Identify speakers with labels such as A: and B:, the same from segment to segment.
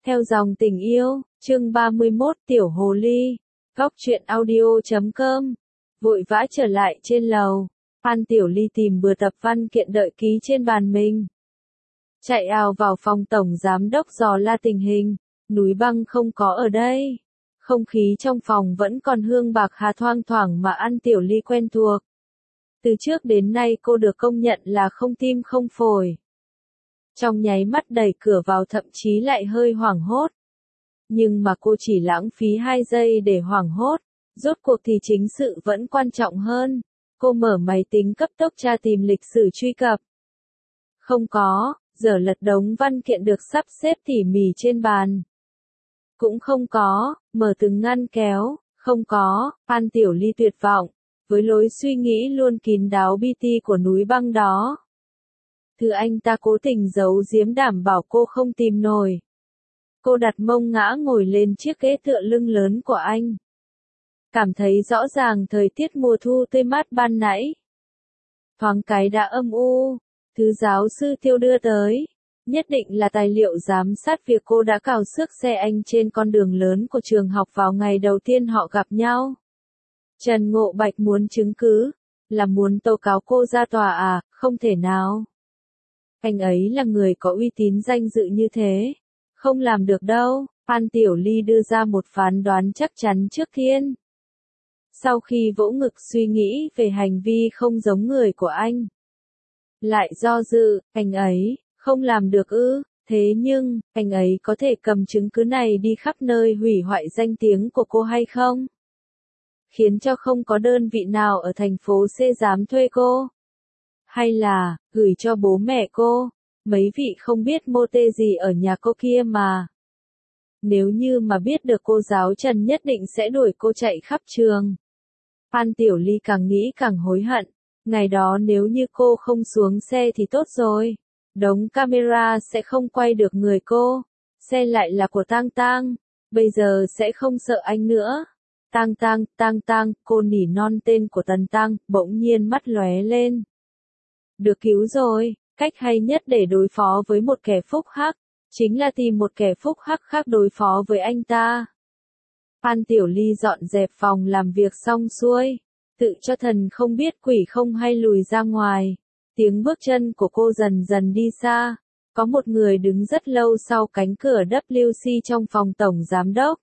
A: Theo dòng tình yêu, chương 31 Tiểu Hồ Ly, góc truyện audio.com. Vội vã trở lại trên lầu, Phan Tiểu Ly tìm bừa tập văn kiện đợi ký trên bàn mình. Chạy ào vào phòng tổng giám đốc dò la tình hình, Núi Băng không có ở đây. Không khí trong phòng vẫn còn hương bạc hà thoang thoảng mà An Tiểu Ly quen thuộc. Từ trước đến nay cô được công nhận là không tim không phổi. Trong nháy mắt đẩy cửa vào thậm chí lại hơi hoảng hốt. Nhưng mà cô chỉ lãng phí 2 giây để hoảng hốt, rốt cuộc thì chính sự vẫn quan trọng hơn. Cô mở máy tính cấp tốc tra tìm lịch sử truy cập. Không có, giờ lật đống văn kiện được sắp xếp tỉ mỉ trên bàn. Cũng không có, mở từng ngăn kéo, không có, Phan Tiểu Ly tuyệt vọng, với lối suy nghĩ luôn kín đáo BT của Núi Băng đó. Thứ anh ta cố tình giấu giếm đảm bảo cô không tìm nổi. Cô đặt mông ngã ngồi lên chiếc ghế tựa lưng lớn của anh. Cảm thấy rõ ràng thời tiết mùa thu tươi mát ban nãy. Thoáng cái đã âm u, thứ giáo sư Tiêu đưa tới. Nhất định là tài liệu giám sát việc cô đã cào xước xe anh trên con đường lớn của trường học vào ngày đầu tiên họ gặp nhau. Trần Ngộ Bạch muốn chứng cứ, là muốn tố cáo cô ra tòa à, không thể nào. Anh ấy là người có uy tín danh dự như thế. Không làm được đâu, Phan Tiểu Ly đưa ra một phán đoán chắc chắn trước tiên. Sau khi vỗ ngực suy nghĩ về hành vi không giống người của anh. Lại do dự, anh ấy, không làm được ư, thế nhưng, anh ấy có thể cầm chứng cứ này đi khắp nơi hủy hoại danh tiếng của cô hay không? Khiến cho không có đơn vị nào ở thành phố C dám thuê cô. Hay là, gửi cho bố mẹ cô, mấy vị không biết mô tê gì ở nhà cô kia mà. Nếu như mà biết được cô giáo Trần nhất định sẽ đuổi cô chạy khắp trường. Phan Tiểu Ly càng nghĩ càng hối hận, ngày đó nếu như cô không xuống xe thì tốt rồi. Đống camera sẽ không quay được người cô, xe lại là của Tang Tang, bây giờ sẽ không sợ anh nữa. Tang Tang, cô nỉ non tên của Tần Tăng, bỗng nhiên mắt lóe lên. Được cứu rồi, cách hay nhất để đối phó với một kẻ phúc hắc, chính là tìm một kẻ phúc hắc khác đối phó với anh ta. Phan Tiểu Ly dọn dẹp phòng làm việc xong xuôi, tự cho thần không biết quỷ không hay lùi ra ngoài. Tiếng bước chân của cô dần dần đi xa, có một người đứng rất lâu sau cánh cửa WC trong phòng tổng giám đốc.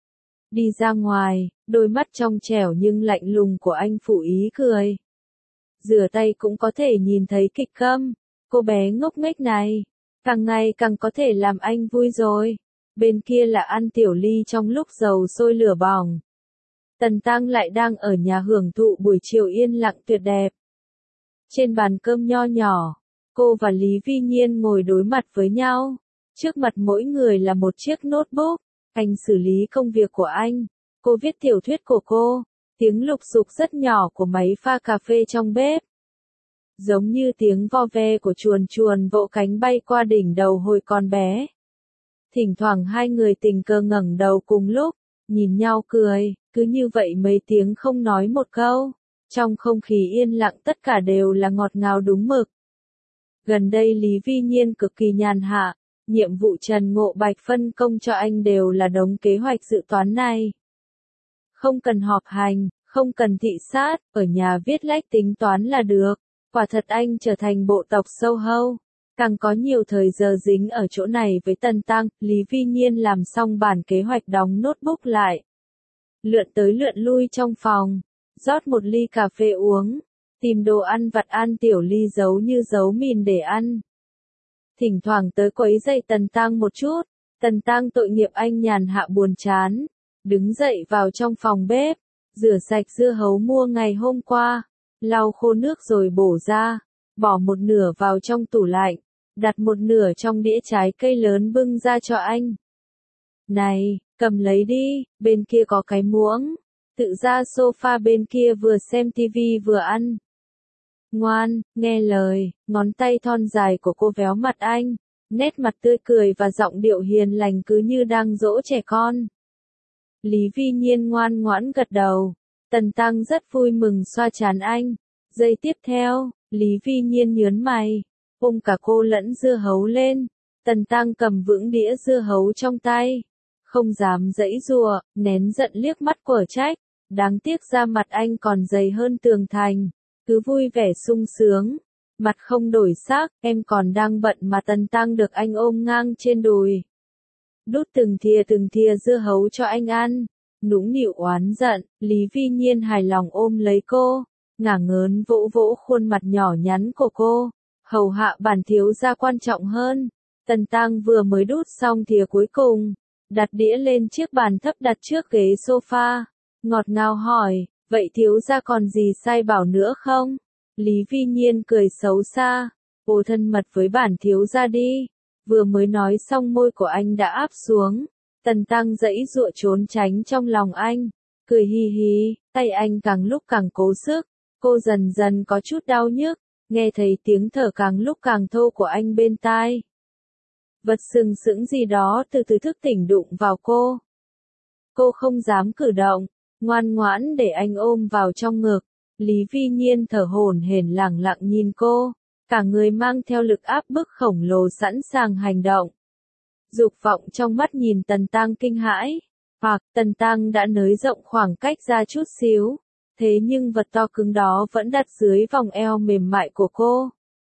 A: Đi ra ngoài, đôi mắt trong trẻo nhưng lạnh lùng của anh phủ ý cười. Rửa tay cũng có thể nhìn thấy kịch câm, cô bé ngốc nghếch này, càng ngày càng có thể làm anh vui rồi. Bên kia là An Tiểu Ly trong lúc dầu sôi lửa bỏng. Tần Tăng lại đang ở nhà hưởng thụ buổi chiều yên lặng tuyệt đẹp. Trên bàn cơm nho nhỏ, cô và Lý Vi Nhiên ngồi đối mặt với nhau. Trước mặt mỗi người là một chiếc notebook. Anh xử lý công việc của anh, cô viết tiểu thuyết của cô. Tiếng lục xục rất nhỏ của máy pha cà phê trong bếp. Giống như tiếng vo ve của chuồn chuồn vỗ cánh bay qua đỉnh đầu hồi còn bé. Thỉnh thoảng hai người tình cờ ngẩng đầu cùng lúc, nhìn nhau cười, cứ như vậy mấy tiếng không nói một câu. Trong không khí yên lặng tất cả đều là ngọt ngào đúng mực. Gần đây Lý Vi Nhiên cực kỳ nhàn hạ, nhiệm vụ Trần Ngộ Bạch phân công cho anh đều là đống kế hoạch dự toán này. Không cần họp hành, không cần thị sát, ở nhà viết lách tính toán là được. Quả thật anh trở thành bộ tộc sâu hâu. Càng có nhiều thời giờ dính ở chỗ này với Tần Tăng, Lý Vi Nhiên làm xong bản kế hoạch đóng notebook lại. Lượn tới lượn lui trong phòng, rót một ly cà phê uống, tìm đồ ăn vặt An Tiểu Ly giấu như giấu mìn để ăn. Thỉnh thoảng tới quấy rầy Tần Tăng một chút, Tần Tăng tội nghiệp anh nhàn hạ buồn chán, đứng dậy vào trong phòng bếp, rửa sạch dưa hấu mua ngày hôm qua, lau khô nước rồi bổ ra, bỏ một nửa vào trong tủ lạnh, đặt một nửa trong đĩa trái cây lớn bưng ra cho anh. Này, cầm lấy đi, bên kia có cái muỗng, tự ra sofa bên kia vừa xem tivi vừa ăn. Ngoan, nghe lời, ngón tay thon dài của cô véo mặt anh, nét mặt tươi cười và giọng điệu hiền lành cứ như đang dỗ trẻ con. Lý Vi Nhiên ngoan ngoãn gật đầu, Tần Tăng rất vui mừng xoa trán anh. Giây tiếp theo, Lý Vi Nhiên nhớn mày, ôm cả cô lẫn dưa hấu lên, Tần Tăng cầm vững đĩa dưa hấu trong tay, không dám giãy giụa, nén giận liếc mắt quở trách, đáng tiếc da mặt anh còn dày hơn tường thành, cứ vui vẻ sung sướng, mặt không đổi sắc, em còn đang bận mà. Tần Tăng được anh ôm ngang trên đùi, đút từng thìa dưa hấu cho anh ăn, nũng nịu oán giận. Lý Vi Nhiên hài lòng ôm lấy cô, ngả ngớn vỗ vỗ khuôn mặt nhỏ nhắn của cô, hầu hạ bản thiếu gia quan trọng hơn. Tần Tăng vừa mới đút xong thìa cuối cùng, đặt đĩa lên chiếc bàn thấp đặt trước ghế sofa, ngọt ngào hỏi, vậy thiếu gia còn gì sai bảo nữa không? Lý Vi Nhiên cười xấu xa, cô thân mật với bản thiếu gia đi. Vừa mới nói xong môi của anh đã áp xuống, Tần Tăng giãy giụa trốn tránh trong lòng anh, cười hì hì, tay anh càng lúc càng cố sức, cô dần dần có chút đau nhức, nghe thấy tiếng thở càng lúc càng thô của anh bên tai. Vật sừng sững gì đó từ từ thức tỉnh đụng vào cô. Cô không dám cử động, ngoan ngoãn để anh ôm vào trong ngực. Lý Vi Nhiên thở hổn hển lẳng lặng nhìn cô, cả người mang theo lực áp bức khổng lồ sẵn sàng hành động. Dục vọng trong mắt nhìn Tần Tăng kinh hãi, hoặc Tần Tăng đã nới rộng khoảng cách ra chút xíu, thế nhưng vật to cứng đó vẫn đặt dưới vòng eo mềm mại của cô.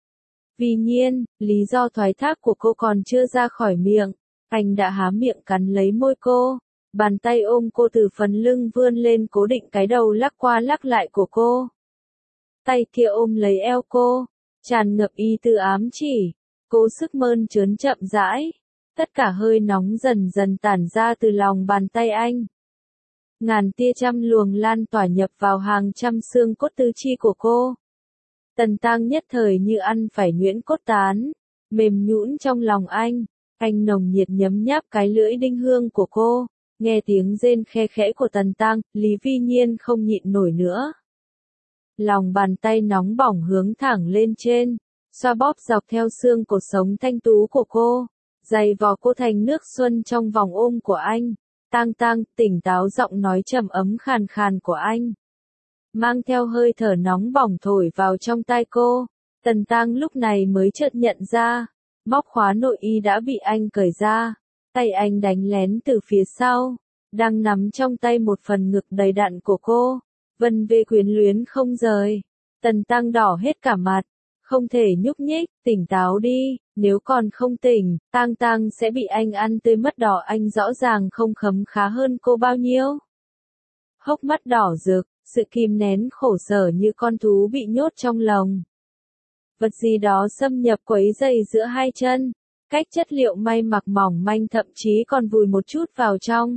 A: Vi Nhiên, lý do thoái thác của cô còn chưa ra khỏi miệng, anh đã há miệng cắn lấy môi cô, bàn tay ôm cô từ phần lưng vươn lên cố định cái đầu lắc qua lắc lại của cô. Tay kia ôm lấy eo cô, tràn ngập ý tứ ám chỉ, cố sức mơn trớn chậm rãi, tất cả hơi nóng dần dần tản ra từ lòng bàn tay anh. Ngàn tia trăm luồng lan tỏa nhập vào hàng trăm xương cốt tứ chi của cô. Tần Tăng nhất thời như ăn phải nhuyễn cốt tán, mềm nhũn trong lòng anh nồng nhiệt nhấm nháp cái lưỡi đinh hương của cô, nghe tiếng rên khe khẽ của Tần Tăng, Lý Vi Nhiên không nhịn nổi nữa. Lòng bàn tay nóng bỏng hướng thẳng lên trên, xoa bóp dọc theo xương cột sống thanh tú của cô, giày vò cô thành nước xuân trong vòng ôm của anh. Tăng, tỉnh táo, giọng nói trầm ấm khàn khàn của anh, mang theo hơi thở nóng bỏng thổi vào trong tai cô. Tần Tăng lúc này mới chợt nhận ra, móc khóa nội y đã bị anh cởi ra, tay anh đánh lén từ phía sau, đang nắm trong tay một phần ngực đầy đặn của cô, vân vê quyến luyến không rời. Tần Tăng đỏ hết cả mặt, không thể nhúc nhích, tỉnh táo đi, nếu còn không tỉnh, Tăng sẽ bị anh ăn tươi mất đỏ. Anh rõ ràng không khấm khá hơn cô bao nhiêu. Hốc mắt đỏ rực, sự kìm nén khổ sở như con thú bị nhốt trong lồng. Vật gì đó xâm nhập quấy dày giữa hai chân, cách chất liệu may mặc mỏng manh thậm chí còn vùi một chút vào trong.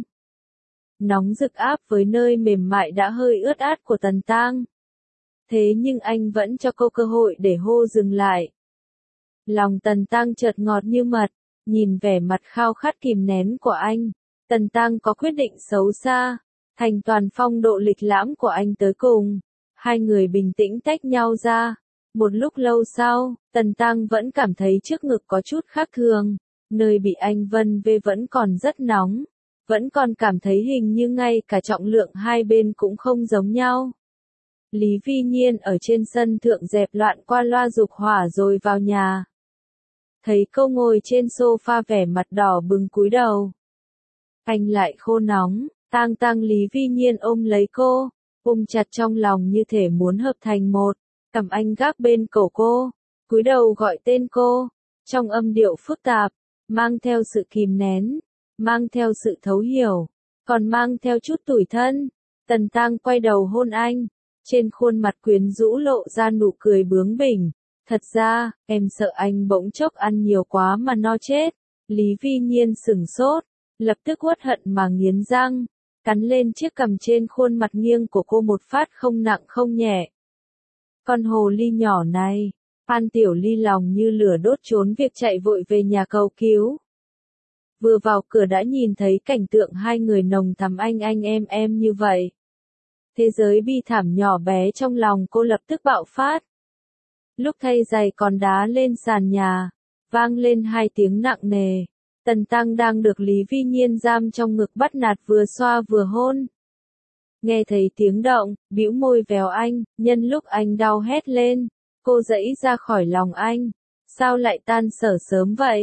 A: Nóng rực áp với nơi mềm mại đã hơi ướt át của Tần Tăng. Thế nhưng anh vẫn cho cô cơ hội để hô dừng lại. Lòng Tần Tăng chợt ngọt như mật, nhìn vẻ mặt khao khát kìm nén của anh, Tần Tăng có quyết định xấu xa, thành toàn phong độ lịch lãm của anh tới cùng. Hai người bình tĩnh tách nhau ra. Một lúc lâu sau, Tần Tăng vẫn cảm thấy trước ngực có chút khác thường, nơi bị anh vân vê vẫn còn rất nóng, vẫn còn cảm thấy hình như ngay cả trọng lượng hai bên cũng không giống nhau. Lý Vi Nhiên ở trên sân thượng dẹp loạn qua loa dục hỏa rồi vào nhà. Thấy cô ngồi trên sofa vẻ mặt đỏ bừng cúi đầu. Anh lại khô nóng, Tăng Lý Vi Nhiên ôm lấy cô, ôm chặt trong lòng như thể muốn hợp thành một, cầm anh gác bên cổ cô, cúi đầu gọi tên cô, trong âm điệu phức tạp, mang theo sự kìm nén, mang theo sự thấu hiểu, còn mang theo chút tủi thân. Tần Tăng quay đầu hôn anh, trên khuôn mặt quyến rũ lộ ra nụ cười bướng bỉnh. Thật ra, em sợ anh bỗng chốc ăn nhiều quá mà no chết. Lý Vi Nhiên sửng sốt, lập tức uất hận mà nghiến răng, cắn lên chiếc cằm trên khuôn mặt nghiêng của cô một phát không nặng không nhẹ. Con hồ ly nhỏ này, Phan Tiểu Ly lòng như lửa đốt trốn việc chạy vội về nhà cầu cứu. Vừa vào cửa đã nhìn thấy cảnh tượng hai người nồng thắm anh em như vậy. Thế giới bi thảm nhỏ bé trong lòng cô lập tức bạo phát. Lúc thay giày còn đá lên sàn nhà, vang lên hai tiếng nặng nề. Tần Tăng đang được Lý Vi Nhiên giam trong ngực bắt nạt vừa xoa vừa hôn. Nghe thấy tiếng động, bĩu môi véo anh, nhân lúc anh đau hét lên, cô giãy ra khỏi lòng anh. Sao lại tan sở sớm vậy?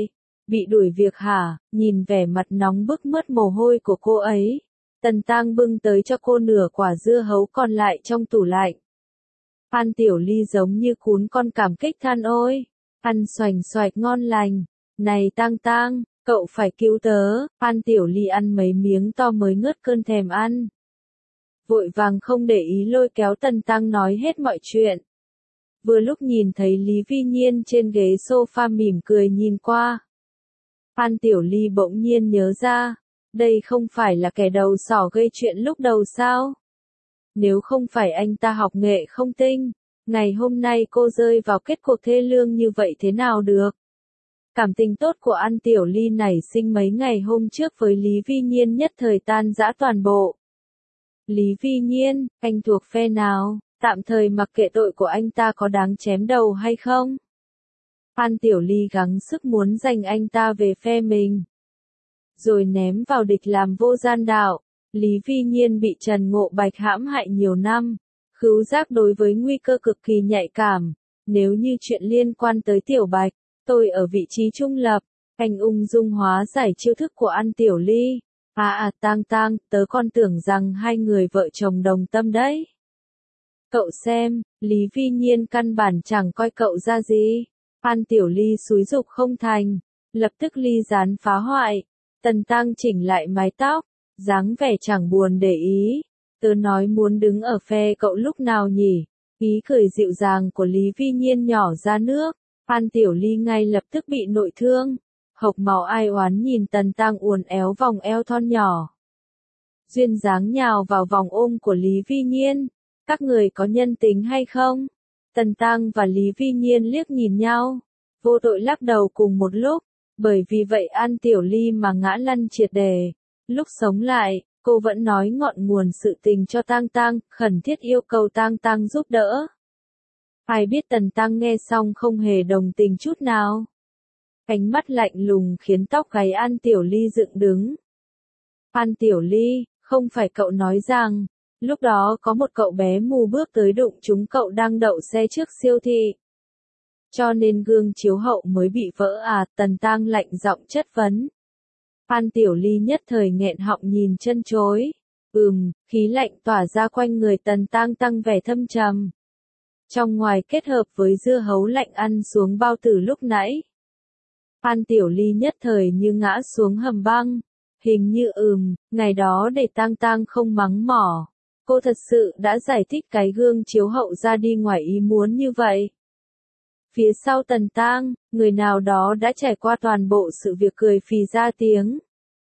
A: Bị đuổi việc hả? Nhìn vẻ mặt nóng bức mướt mồ hôi của cô ấy. Tần Tăng bưng tới cho cô nửa quả dưa hấu còn lại trong tủ lạnh. Phan Tiểu Ly giống như cún con cảm kích than ôi. Ăn xoành xoạch ngon lành. Này Tăng Tăng, cậu phải cứu tớ. Phan Tiểu Ly ăn mấy miếng to mới ngớt cơn thèm ăn. Vội vàng không để ý lôi kéo Tần Tăng nói hết mọi chuyện. Vừa lúc nhìn thấy Lý Vi Nhiên trên ghế sofa mỉm cười nhìn qua. Phan Tiểu Ly bỗng nhiên nhớ ra, đây không phải là kẻ đầu sỏ gây chuyện lúc đầu sao? Nếu không phải anh ta học nghệ không tinh, ngày hôm nay cô rơi vào kết cuộc thê lương như vậy thế nào được? Cảm tình tốt của An Tiểu Ly nảy sinh mấy ngày hôm trước với Lý Vi Nhiên nhất thời tan rã toàn bộ. Lý Vi Nhiên, anh thuộc phe nào? Tạm thời mặc kệ tội của anh ta có đáng chém đầu hay không? Phan Tiểu Ly gắng sức muốn giành anh ta về phe mình. Rồi ném vào địch làm vô gian đạo. Lý Vi Nhiên bị Trần Ngộ Bạch hãm hại nhiều năm. Khứu giác đối với nguy cơ cực kỳ nhạy cảm. Nếu như chuyện liên quan tới Tiểu Bạch, tôi ở vị trí trung lập. Anh ung dung hóa giải chiêu thức của An Tiểu Ly. Tang Tang, tớ còn tưởng rằng hai người vợ chồng đồng tâm đấy. Cậu xem, Lý Vi Nhiên căn bản chẳng coi cậu ra gì. Phan Tiểu Ly xúi giục không thành, lập tức ly gián phá hoại. Tần Tăng chỉnh lại mái tóc, dáng vẻ chẳng buồn để ý. Tớ nói muốn đứng ở phe cậu lúc nào nhỉ? Ý cười dịu dàng của Lý Vi Nhiên nhỏ ra nước. Phan Tiểu Ly ngay lập tức bị nội thương. Hộc máu ai oán nhìn Tần Tăng uốn éo vòng eo thon nhỏ. Duyên dáng nhào vào vòng ôm của Lý Vi Nhiên. Các người có nhân tính hay không? Tần Tăng và Lý Vi Nhiên liếc nhìn nhau. Vô tội lắc đầu cùng một lúc. Bởi vì vậy An Tiểu Ly mà ngã lăn triệt đề. Lúc sống lại, cô vẫn nói ngọn nguồn sự tình cho Tang Tang, khẩn thiết yêu cầu Tang Tang giúp đỡ. Ai biết Tần Tăng nghe xong không hề đồng tình chút nào. Ánh mắt lạnh lùng khiến tóc gáy An Tiểu Ly dựng đứng. An Tiểu Ly, không phải cậu nói rằng, lúc đó có một cậu bé mù bước tới đụng chúng cậu đang đậu xe trước siêu thị. Cho nên gương chiếu hậu mới bị vỡ à? Tần Tăng lạnh giọng chất vấn. An Tiểu Ly nhất thời nghẹn họng nhìn chân chối. Khí lạnh tỏa ra quanh người Tần Tăng tăng vẻ thâm trầm. Trong ngoài kết hợp với dưa hấu lạnh ăn xuống bao tử lúc nãy. An Tiểu Ly nhất thời như ngã xuống hầm băng. Hình như ngày đó để Tang Tang không mắng mỏ. Cô thật sự đã giải thích cái gương chiếu hậu ra đi ngoài ý muốn như vậy. Phía sau Tần Tăng, người nào đó đã trải qua toàn bộ sự việc cười phì ra tiếng.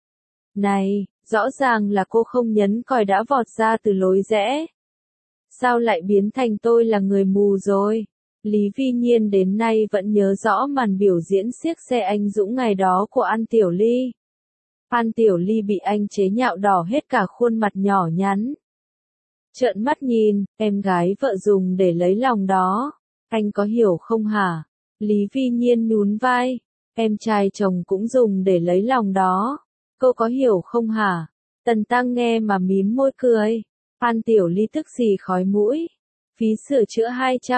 A: Này, rõ ràng là cô không nhấn còi đã vọt ra từ lối rẽ. Sao lại biến thành tôi là người mù rồi? Lý Vi Nhiên đến nay vẫn nhớ rõ màn biểu diễn xiếc xe anh dũng ngày đó của An Tiểu Ly. An Tiểu Ly bị anh chế nhạo đỏ hết cả khuôn mặt nhỏ nhắn. Trợn mắt nhìn, em gái vợ dùng để lấy lòng đó. Anh có hiểu không hả? Lý Vi Nhiên nhún vai. Em trai chồng cũng dùng để lấy lòng đó. Cô có hiểu không hả? Tần Tăng nghe mà mím môi cười. An Tiểu Ly tức xì khói mũi. Phí sửa chữa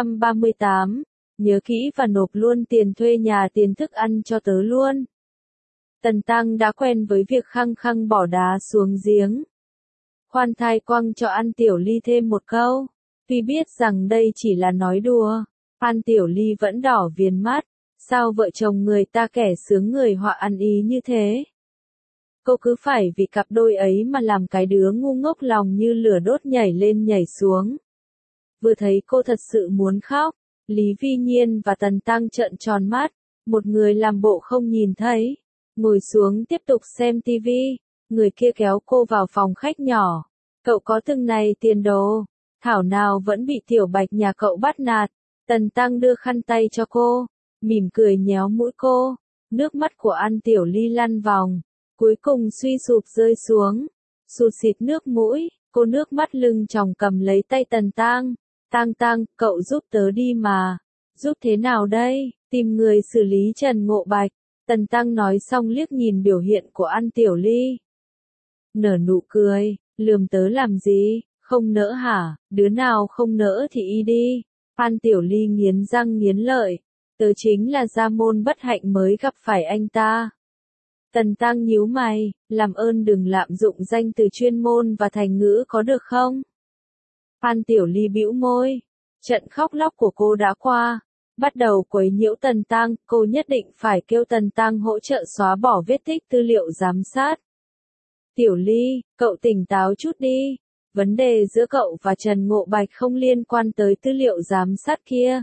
A: 238. Nhớ kỹ và nộp luôn tiền thuê nhà tiền thức ăn cho tớ luôn. Tần Tăng đã quen với việc khăng khăng bỏ đá xuống giếng. Khoan thai quăng cho An Tiểu Ly thêm một câu. Tuy biết rằng đây chỉ là nói đùa. An Tiểu Ly vẫn đỏ viền mắt. Sao vợ chồng người ta kẻ sướng người họa ăn ý như thế? Cô cứ phải vì cặp đôi ấy mà làm cái đứa ngu ngốc lòng như lửa đốt nhảy lên nhảy xuống. Vừa thấy cô thật sự muốn khóc, Lý Vi Nhiên và Tần Tăng trợn tròn mắt, một người làm bộ không nhìn thấy, ngồi xuống tiếp tục xem tivi, người kia kéo cô vào phòng khách nhỏ. Cậu có từng này tiền đồ, thảo nào vẫn bị Tiểu Bạch nhà cậu bắt nạt. Tần Tăng đưa khăn tay cho cô, mỉm cười nhéo mũi cô, nước mắt của An Tiểu Ly lăn vòng, cuối cùng suy sụp rơi xuống, sụt xịt nước mũi, cô nước mắt lưng tròng cầm lấy tay Tần Tăng. Tăng Tăng, cậu giúp tớ đi mà. Giúp thế nào đây? Tìm người xử lý Trần Ngộ Bạch. Tần Tăng nói xong liếc nhìn biểu hiện của An Tiểu Ly. Nở nụ cười, lườm tớ làm gì? Không nỡ hả? Đứa nào không nỡ thì y đi. An Tiểu Ly nghiến răng nghiến lợi. Tớ chính là gia môn bất hạnh mới gặp phải anh ta. Tần Tăng nhíu mày, làm ơn đừng lạm dụng danh từ chuyên môn và thành ngữ có được không? Phan Tiểu Ly bĩu môi. Trận khóc lóc của cô đã qua. Bắt đầu quấy nhiễu Tần Tăng, cô nhất định phải kêu Tần Tăng hỗ trợ xóa bỏ vết tích tư liệu giám sát. Tiểu Ly, cậu tỉnh táo chút đi. Vấn đề giữa cậu và Trần Ngộ Bạch không liên quan tới tư liệu giám sát kia.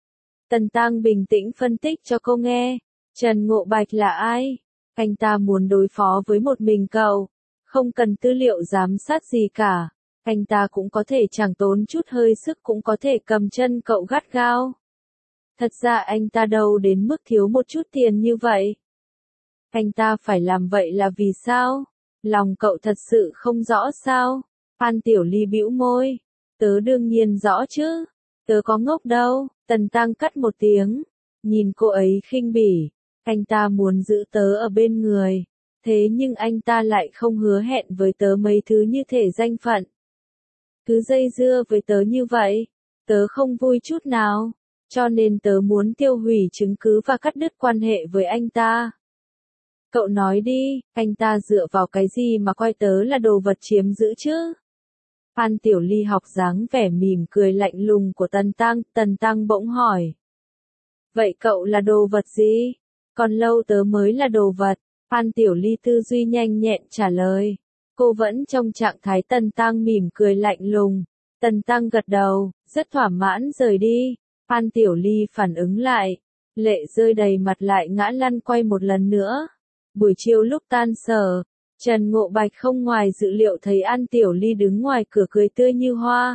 A: Tần Tăng bình tĩnh phân tích cho cô nghe. Trần Ngộ Bạch là ai? Anh ta muốn đối phó với một mình cậu. Không cần tư liệu giám sát gì cả. Anh ta cũng có thể chẳng tốn chút hơi sức cũng có thể cầm chân cậu gắt gao. Thật ra anh ta đâu đến mức thiếu một chút tiền như vậy. Anh ta phải làm vậy là vì sao? Lòng cậu thật sự không rõ sao? Phan Tiểu Ly bĩu môi. Tớ đương nhiên rõ chứ. Tớ có ngốc đâu. Tần Tăng cắt một tiếng. Nhìn cô ấy khinh bỉ. Anh ta muốn giữ tớ ở bên người. Thế nhưng anh ta lại không hứa hẹn với tớ mấy thứ như thể danh phận. Cứ dây dưa với tớ như vậy. Tớ không vui chút nào. Cho nên tớ muốn tiêu hủy chứng cứ và cắt đứt quan hệ với anh ta. Cậu nói đi, anh ta dựa vào cái gì mà coi tớ là đồ vật chiếm giữ chứ? Phan Tiểu Ly học dáng vẻ mỉm cười lạnh lùng của Tần Tăng bỗng hỏi. Vậy cậu là đồ vật gì? Còn lâu tớ mới là đồ vật. Phan Tiểu Ly tư duy nhanh nhẹn trả lời. Cô vẫn trong trạng thái Tần Tăng mỉm cười lạnh lùng. Tần Tăng gật đầu, rất thỏa mãn rời đi. Phan Tiểu Ly phản ứng lại. Lệ rơi đầy mặt lại ngã lăn quay một lần nữa. Buổi chiều lúc tan sở, Trần Ngộ Bạch không ngoài dự liệu thấy An Tiểu Ly đứng ngoài cửa cười tươi như hoa.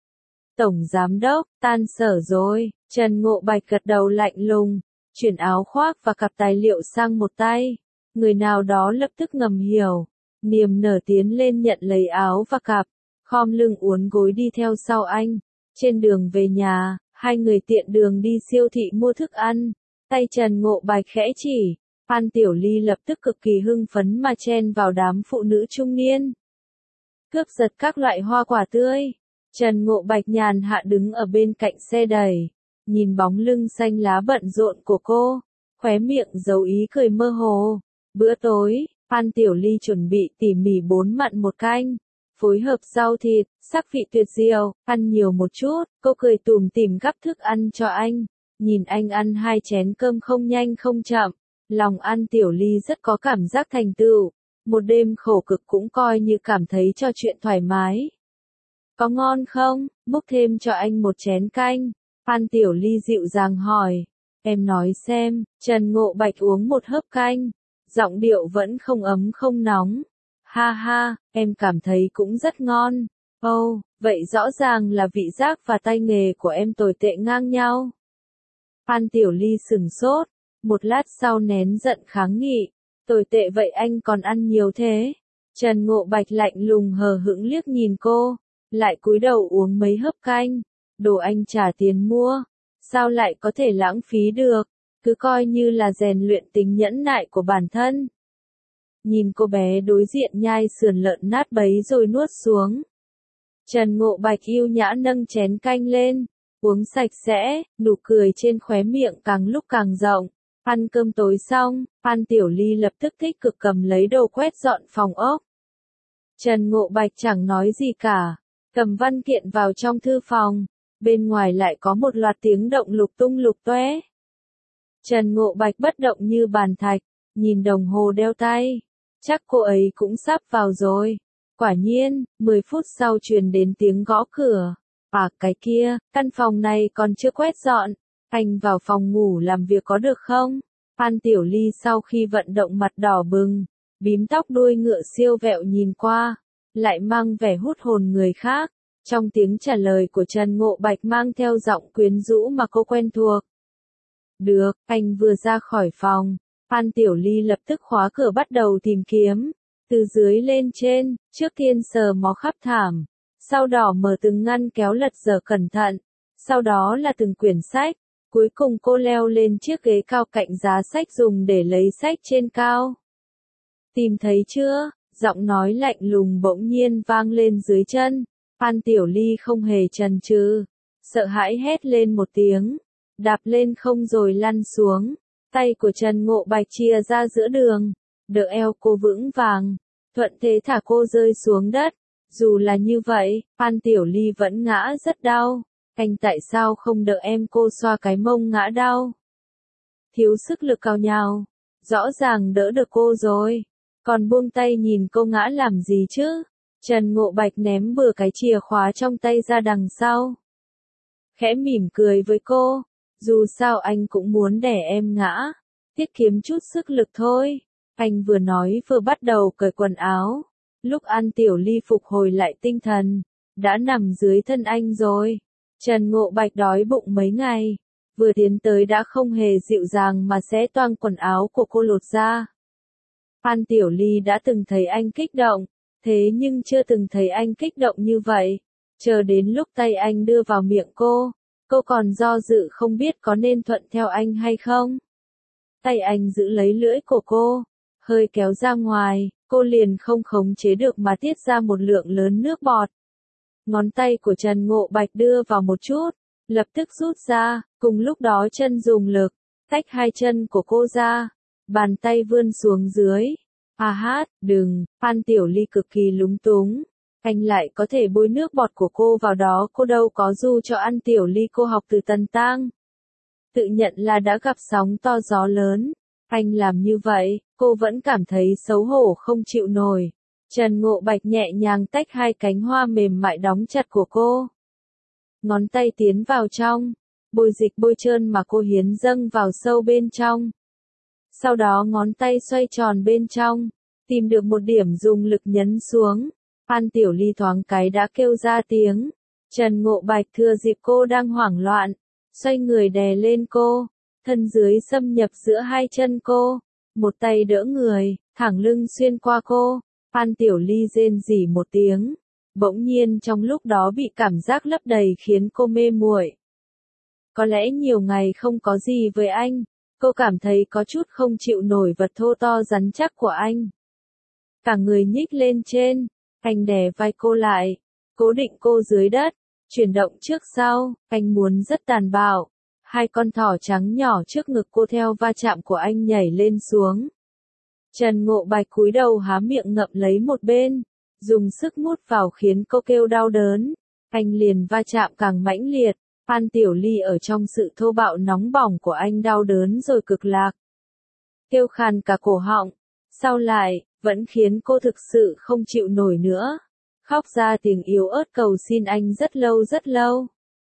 A: Tổng Giám Đốc, tan sở rồi. Trần Ngộ Bạch gật đầu lạnh lùng, chuyển áo khoác và cặp tài liệu sang một tay. Người nào đó lập tức ngầm hiểu, niềm nở tiến lên nhận lấy áo và cặp, khom lưng uốn gối đi theo sau anh. Trên đường về nhà, hai người tiện đường đi siêu thị mua thức ăn. Tay Trần Ngộ Bạch khẽ chỉ, Phan Tiểu Ly lập tức cực kỳ hưng phấn mà chen vào đám phụ nữ trung niên. Cướp giật các loại hoa quả tươi. Trần Ngộ Bạch nhàn hạ đứng ở bên cạnh xe đẩy, nhìn bóng lưng xanh lá bận rộn của cô, khóe miệng giấu ý cười mơ hồ. Bữa tối, Phan Tiểu Ly chuẩn bị tỉ mỉ 4 mặn một canh, phối hợp rau thịt, sắc vị tuyệt diệu, ăn nhiều một chút, cô cười tủm tỉm gắp thức ăn cho anh, nhìn anh ăn 2 chén cơm không nhanh không chậm, lòng An Tiểu Ly rất có cảm giác thành tựu, một đêm khổ cực cũng coi như cảm thấy trò chuyện thoải mái. Có ngon không? Múc thêm cho anh một chén canh. Phan Tiểu Ly dịu dàng hỏi. Em nói xem. Trần Ngộ Bạch uống một hớp canh. Giọng điệu vẫn không ấm không nóng. Ha ha, em cảm thấy cũng rất ngon. Ồ, vậy rõ ràng là vị giác và tay nghề của em tồi tệ ngang nhau. Phan Tiểu Ly sửng sốt. Một lát sau nén giận kháng nghị. Tồi tệ vậy anh còn ăn nhiều thế? Trần Ngộ Bạch lạnh lùng hờ hững liếc nhìn cô. Lại cúi đầu uống mấy hớp canh. Đồ anh trả tiền mua. Sao lại có thể lãng phí được? Cứ coi như là rèn luyện tính nhẫn nại của bản thân. Nhìn cô bé đối diện nhai sườn lợn nát bấy rồi nuốt xuống. Trần Ngộ Bạch yêu nhã nâng chén canh lên. Uống sạch sẽ, nụ cười trên khóe miệng càng lúc càng rộng. Ăn cơm tối xong, Phan Tiểu Ly lập tức tích cực cầm lấy đồ quét dọn phòng ốc. Trần Ngộ Bạch chẳng nói gì cả. Cầm văn kiện vào trong thư phòng, bên ngoài lại có một loạt tiếng động lục tung lục toé. Trần Ngộ Bạch bất động như bàn thạch, nhìn đồng hồ đeo tay. Chắc cô ấy cũng sắp vào rồi. Quả nhiên, 10 phút sau truyền đến tiếng gõ cửa. À cái kia, căn phòng này còn chưa quét dọn. Anh vào phòng ngủ làm việc có được không? Phan Tiểu Ly sau khi vận động mặt đỏ bừng, bím tóc đuôi ngựa siêu vẹo nhìn qua, lại mang vẻ hút hồn người khác. Trong tiếng trả lời của Trần Ngộ Bạch mang theo giọng quyến rũ mà cô quen thuộc. Được, anh vừa ra khỏi phòng, Phan Tiểu Ly lập tức khóa cửa bắt đầu tìm kiếm. Từ dưới lên trên, trước tiên sờ mó khắp thảm, sau đó mở từng ngăn kéo lật dở cẩn thận, sau đó là từng quyển sách, cuối cùng cô leo lên chiếc ghế cao cạnh giá sách dùng để lấy sách trên cao. Tìm thấy chưa? Giọng nói lạnh lùng bỗng nhiên vang lên dưới chân. Phan Tiểu Ly không hề chần chừ, sợ hãi hét lên một tiếng, đạp lên không rồi lăn xuống. Tay của Trần Ngộ Bạch chia ra giữa đường, đỡ eo cô vững vàng, thuận thế thả cô rơi xuống đất. Dù là như vậy, Phan Tiểu Ly vẫn ngã rất đau. Anh tại sao không đỡ em cô xoa cái mông ngã đau? Thiếu sức lực cào nhào, rõ ràng đỡ được cô rồi. Còn buông tay nhìn cô ngã làm gì chứ? Trần Ngộ Bạch ném bừa cái chìa khóa trong tay ra đằng sau. Khẽ mỉm cười với cô, dù sao anh cũng muốn để em ngã, tiết kiệm chút sức lực thôi. Anh vừa nói vừa bắt đầu cởi quần áo. Lúc An Tiểu Ly phục hồi lại tinh thần, đã nằm dưới thân anh rồi. Trần Ngộ Bạch đói bụng mấy ngày, vừa tiến tới đã không hề dịu dàng mà xé toang quần áo của cô lột ra. An Tiểu Ly đã từng thấy anh kích động, thế nhưng chưa từng thấy anh kích động như vậy. Chờ đến lúc tay anh đưa vào miệng cô còn do dự không biết có nên thuận theo anh hay không. Tay anh giữ lấy lưỡi của cô, hơi kéo ra ngoài, cô liền không khống chế được mà tiết ra một lượng lớn nước bọt. Ngón tay của Trần Ngộ Bạch đưa vào một chút, lập tức rút ra, cùng lúc đó chân dùng lực, tách hai chân của cô ra, bàn tay vươn xuống dưới. Đừng, Phan Tiểu Ly cực kỳ lúng túng. Anh lại có thể bôi nước bọt của cô vào đó, cô đâu có du cho An Tiểu Ly cô học từ Tần Tang. Tự nhận là đã gặp sóng to gió lớn. Anh làm như vậy, cô vẫn cảm thấy xấu hổ không chịu nổi. Trần Ngộ Bạch nhẹ nhàng tách hai cánh hoa mềm mại đóng chặt của cô. Ngón tay tiến vào trong, bôi dịch bôi trơn mà cô hiến dâng vào sâu bên trong. Sau đó ngón tay xoay tròn bên trong, tìm được một điểm dùng lực nhấn xuống. Phan Tiểu Ly thoáng cái đã kêu ra tiếng. Trần Ngộ Bạch thừa dịp cô đang hoảng loạn, xoay người đè lên cô, thân dưới xâm nhập giữa hai chân cô, một tay đỡ người, thẳng lưng xuyên qua cô. Phan Tiểu Ly rên rỉ một tiếng, bỗng nhiên trong lúc đó bị cảm giác lấp đầy khiến cô mê muội. Có lẽ nhiều ngày không có gì với anh, cô cảm thấy có chút không chịu nổi vật thô to rắn chắc của anh. Cả người nhích lên trên, anh đè vai cô lại, cố định cô dưới đất, chuyển động trước sau, anh muốn rất tàn bạo. Hai con thỏ trắng nhỏ trước ngực cô theo va chạm của anh nhảy lên xuống. Trần Ngộ Bạch cúi đầu há miệng ngậm lấy một bên, dùng sức mút vào khiến cô kêu đau đớn. Anh liền va chạm càng mãnh liệt, Phan Tiểu Ly ở trong sự thô bạo nóng bỏng của anh đau đớn rồi cực lạc. Kêu khàn cả cổ họng, sau lại, vẫn khiến cô thực sự không chịu nổi nữa. Khóc ra tiếng yếu ớt cầu xin anh rất lâu.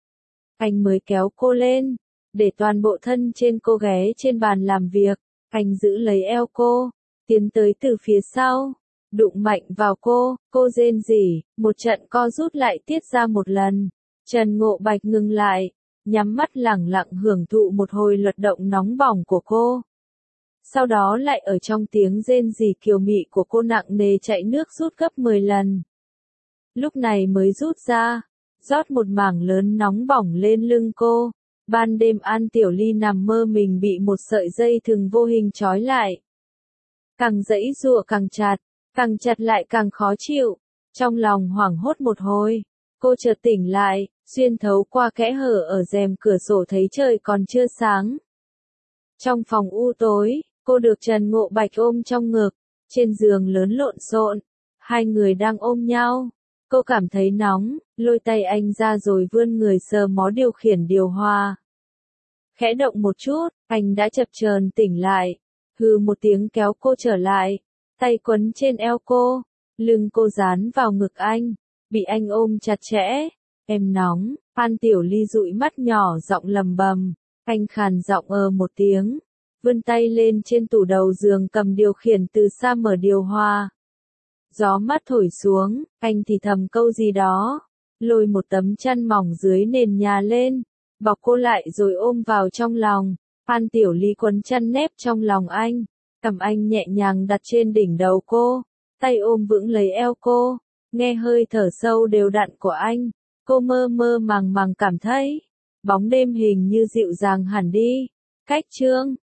A: Anh mới kéo cô lên, để toàn bộ thân trên cô ghé trên bàn làm việc. Anh giữ lấy eo cô, tiến tới từ phía sau, đụng mạnh vào cô rên rỉ, một trận co rút lại tiết ra một lần. Trần Ngộ Bạch ngừng lại, nhắm mắt lẳng lặng hưởng thụ một hồi luật động nóng bỏng của cô. Sau đó lại ở trong tiếng rên rỉ kiều mị của cô nặng nề chạy nước rút gấp 10 lần. Lúc này mới rút ra, rót một mảng lớn nóng bỏng lên lưng cô. Ban đêm An Tiểu Ly nằm mơ mình bị một sợi dây thừng vô hình trói lại. Càng giãy giụa càng chặt lại càng khó chịu. Trong lòng hoảng hốt một hồi, cô chợt tỉnh lại, xuyên thấu qua kẽ hở ở rèm cửa sổ thấy trời còn chưa sáng. Trong phòng u tối, cô được Trần Ngộ Bạch ôm trong ngực, trên giường lớn lộn xộn, hai người đang ôm nhau. Cô cảm thấy nóng, lôi tay anh ra rồi vươn người sờ mó điều khiển điều hòa. Khẽ động một chút, anh đã chập chờn tỉnh lại, hừ một tiếng kéo cô trở lại, tay quấn trên eo cô, lưng cô dán vào ngực anh, bị anh ôm chặt chẽ. Em nóng, Phan Tiểu Ly dụi mắt nhỏ giọng lầm bầm, anh khàn giọng một tiếng, vươn tay lên trên tủ đầu giường cầm điều khiển từ xa mở điều hòa. Gió mát thổi xuống, anh thì thầm câu gì đó, lôi một tấm chăn mỏng dưới nền nhà lên, bọc cô lại rồi ôm vào trong lòng. Phan Tiểu Ly quấn chăn nép trong lòng anh, cầm anh nhẹ nhàng đặt trên đỉnh đầu cô, tay ôm vững lấy eo cô, nghe hơi thở sâu đều đặn của anh, cô mơ mơ màng màng cảm thấy, bóng đêm hình như dịu dàng hẳn đi. Cách chương